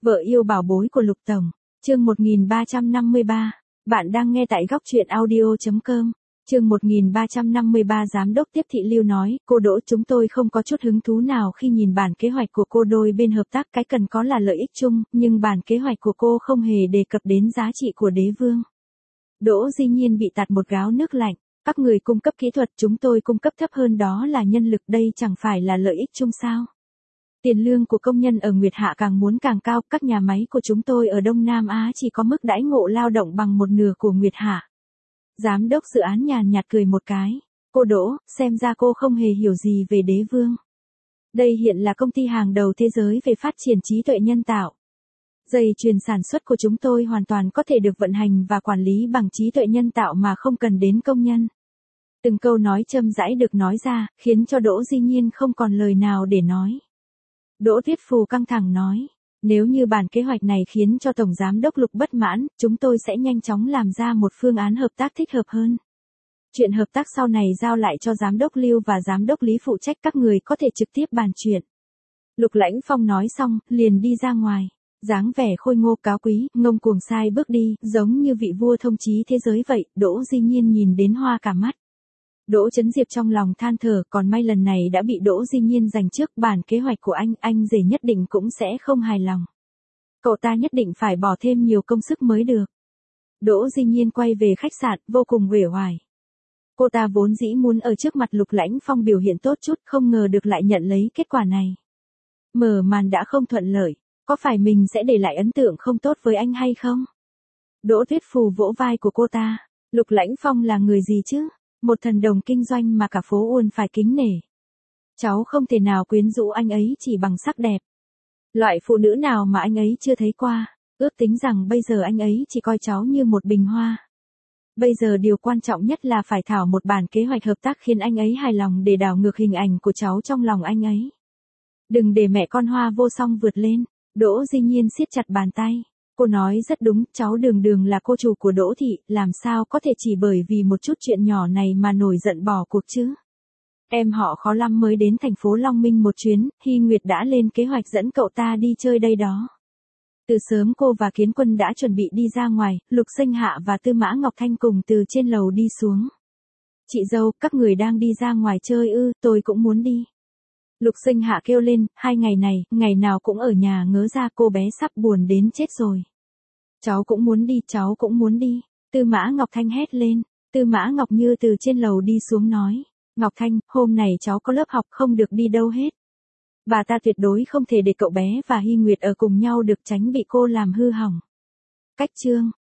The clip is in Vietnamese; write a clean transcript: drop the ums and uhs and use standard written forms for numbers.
Vợ yêu bảo bối của Lục Tổng, chương 1353, bạn đang nghe tại góc truyện audio.com. Chương 1353 Giám đốc tiếp thị Lưu nói, cô Đỗ chúng tôi không có chút hứng thú nào khi nhìn bản kế hoạch của cô, đôi bên hợp tác cái cần có là lợi ích chung, nhưng bản kế hoạch của cô không hề đề cập đến giá trị của đế vương. Đỗ Di Nhiên bị tạt một gáo nước lạnh, các người cung cấp kỹ thuật, chúng tôi cung cấp thấp hơn, đó là nhân lực, đây chẳng phải là lợi ích chung sao? Tiền lương của công nhân ở Nguyệt Hạ càng muốn càng cao, các nhà máy của chúng tôi ở Đông Nam Á chỉ có mức đãi ngộ lao động bằng một nửa của Nguyệt Hạ. Giám đốc dự án nhàn nhạt cười một cái, cô Đỗ, xem ra cô không hề hiểu gì về đế vương. Đây hiện là công ty hàng đầu thế giới về phát triển trí tuệ nhân tạo. Dây chuyền sản xuất của chúng tôi hoàn toàn có thể được vận hành và quản lý bằng trí tuệ nhân tạo mà không cần đến công nhân. Từng câu nói châm rãi được nói ra, khiến cho Đỗ Di Nhiên không còn lời nào để nói. Đỗ Tuyết Phù căng thẳng nói, nếu như bản kế hoạch này khiến cho Tổng Giám đốc Lục bất mãn, chúng tôi sẽ nhanh chóng làm ra một phương án hợp tác thích hợp hơn. Chuyện hợp tác sau này giao lại cho Giám đốc Lưu và Giám đốc Lý phụ trách, các người có thể trực tiếp bàn chuyện. Lục Lãnh Phong nói xong, liền đi ra ngoài. Dáng vẻ khôi ngô cáo quý, ngông cuồng sai bước đi, giống như vị vua thông chí thế giới vậy. Đỗ Di Nhiên nhìn đến hoa cả mắt. Đỗ Chấn Diệp trong lòng than thở, còn may lần này đã bị Đỗ Di Nhiên giành trước, bản kế hoạch của anh rể nhất định cũng sẽ không hài lòng. Cậu ta nhất định phải bỏ thêm nhiều công sức mới được. Đỗ Di Nhiên quay về khách sạn, vô cùng uể oải. Cô ta vốn dĩ muốn ở trước mặt Lục Lãnh Phong biểu hiện tốt chút, không ngờ được lại nhận lấy kết quả này. Mở màn đã không thuận lợi, có phải mình sẽ để lại ấn tượng không tốt với anh hay không? Đỗ Tuyết Phù vỗ vai của cô ta, Lục Lãnh Phong là người gì chứ? Một thần đồng kinh doanh mà cả phố Uôn phải kính nể. Cháu không thể nào quyến rũ anh ấy chỉ bằng sắc đẹp. Loại phụ nữ nào mà anh ấy chưa thấy qua, ước tính rằng bây giờ anh ấy chỉ coi cháu như một bình hoa. Bây giờ điều quan trọng nhất là phải thảo một bản kế hoạch hợp tác khiến anh ấy hài lòng để đảo ngược hình ảnh của cháu trong lòng anh ấy. Đừng để mẹ con Hoa Vô Song vượt lên. Đỗ Di Nhiên siết chặt bàn tay. Cô nói rất đúng, cháu Đường là cô chủ của Đỗ thị, làm sao có thể chỉ bởi vì một chút chuyện nhỏ này mà nổi giận bỏ cuộc chứ. Em họ khó lắm mới đến thành phố Long Minh một chuyến, Hy Nguyệt đã lên kế hoạch dẫn cậu ta đi chơi đây đó. Từ sớm cô và Kiến Quân đã chuẩn bị đi ra ngoài, Lục Sinh Hạ và Tư Mã Ngọc Thanh cùng từ trên lầu đi xuống. Chị dâu, các người đang đi ra ngoài chơi ư? Tôi cũng muốn đi. Lục Sinh Hạ kêu lên, 2 ngày này, ngày nào cũng ở nhà ngớ ra, cô bé sắp buồn đến chết rồi. Cháu cũng muốn đi, cháu cũng muốn đi. Tư Mã Ngọc Thanh hét lên. Tư Mã Ngọc Như từ trên lầu đi xuống nói, Ngọc Thanh, hôm này cháu có lớp học không được đi đâu hết. Bà ta tuyệt đối không thể để cậu bé và Hy Nguyệt ở cùng nhau được, tránh bị cô làm hư hỏng. Cách chương